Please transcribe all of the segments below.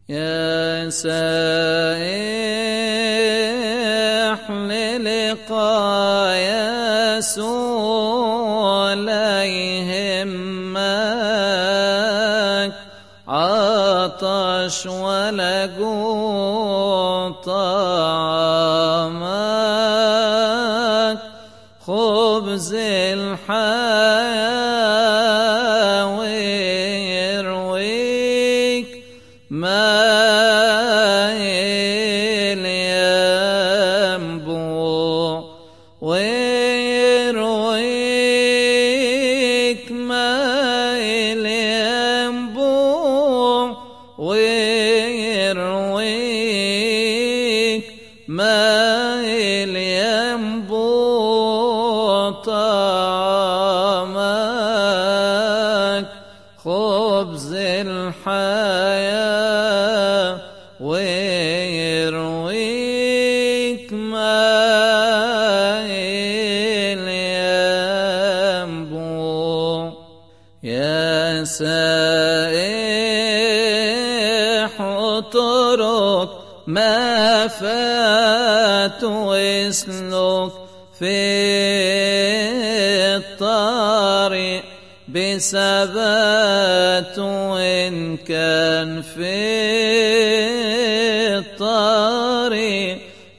يا سائح للقاء يسوع لا يهمك عطش ولا جوع طعامك خبز الحياة ويرويك ماء الينبوع ويرويك ماء الينبوع ويرويك ماء الينبوع طعامك خبز الحياة ويرويك ماء الينبوع. يا سائح اترك ما فات واسلك في الطريق بثبات وإن كان في الطريق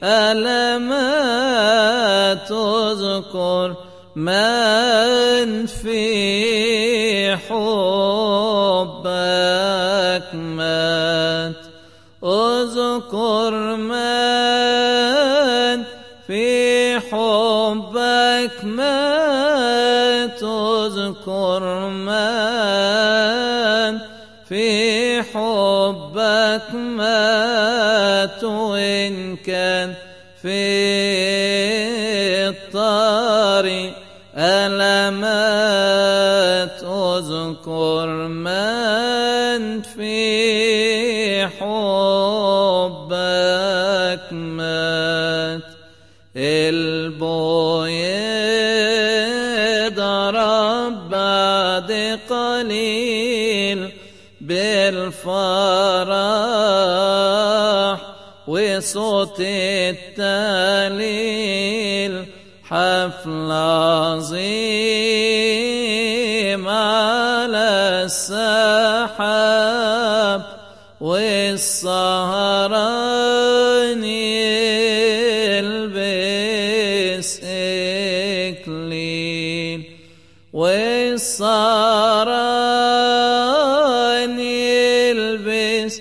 ألمات تذكر من في حبك مات اذكر من في حبك مات اذكر من في حبك مات وإن كان في الطريق ألمات اذكر من في حبك مات. البويض ضرب بعد قليل بالفرح وصوت التهليل حفل عظيم على السحاب والسهران يلبس إكليل والسهران يلبس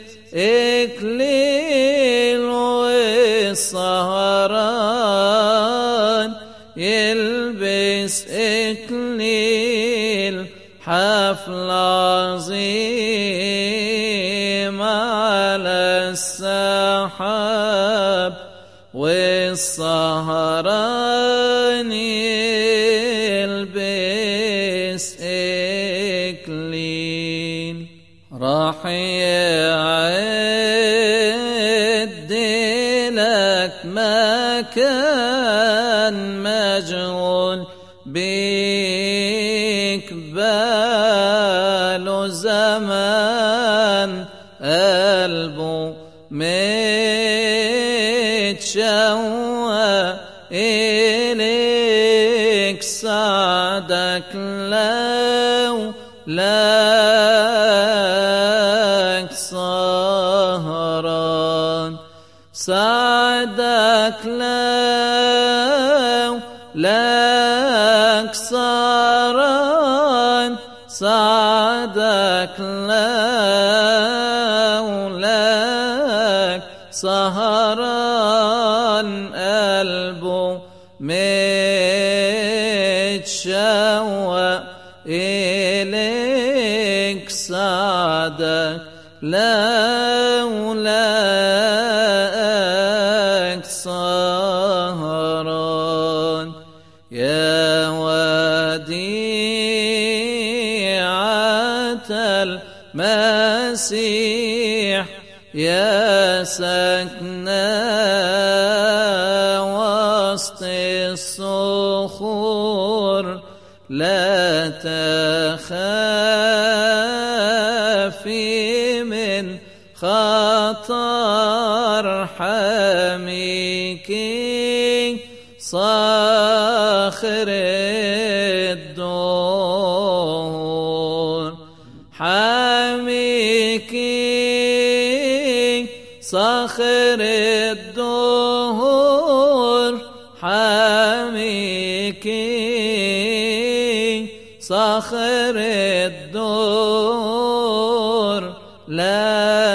إكليل والسهران يلبس إكليل حفل عظيم على السحاب والسهران يلبس إكليل. راح يعد لك مكان مجهول بيك باله زمان قلبه متشوق إليك سعدك لو لك سهران سعدك لو لك سهران سعدك لو لك سهران قلبه متشوق إليك سعدك لو لك سهران. يا وديعة المسيح يا سكنة وسط الصخور لا تخافي من خطر حميكي صاخر الدور حميكي صاخر الدور حميكي صاخر الدور لا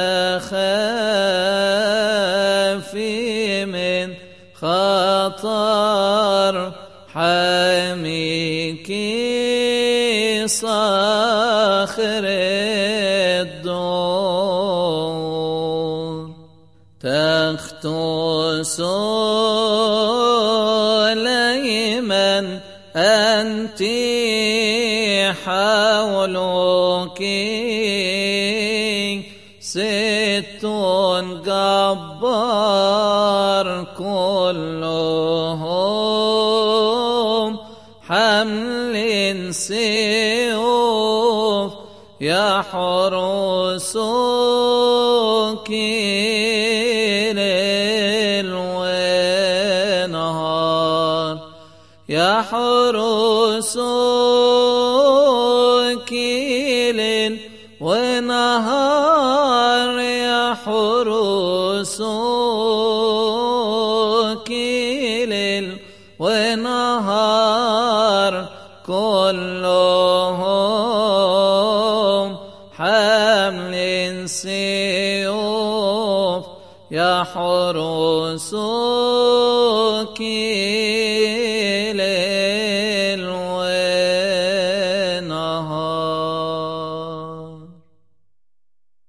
تخافي من خطر حميكي صاخر الدور تخت سليمان أنت حولك ست جبار كلهم حمل سيوف يحرسك ليل ونهار يحرسك ليل ونهار يحرسك ليل ونهار كلهم حمل سيوف يحرسك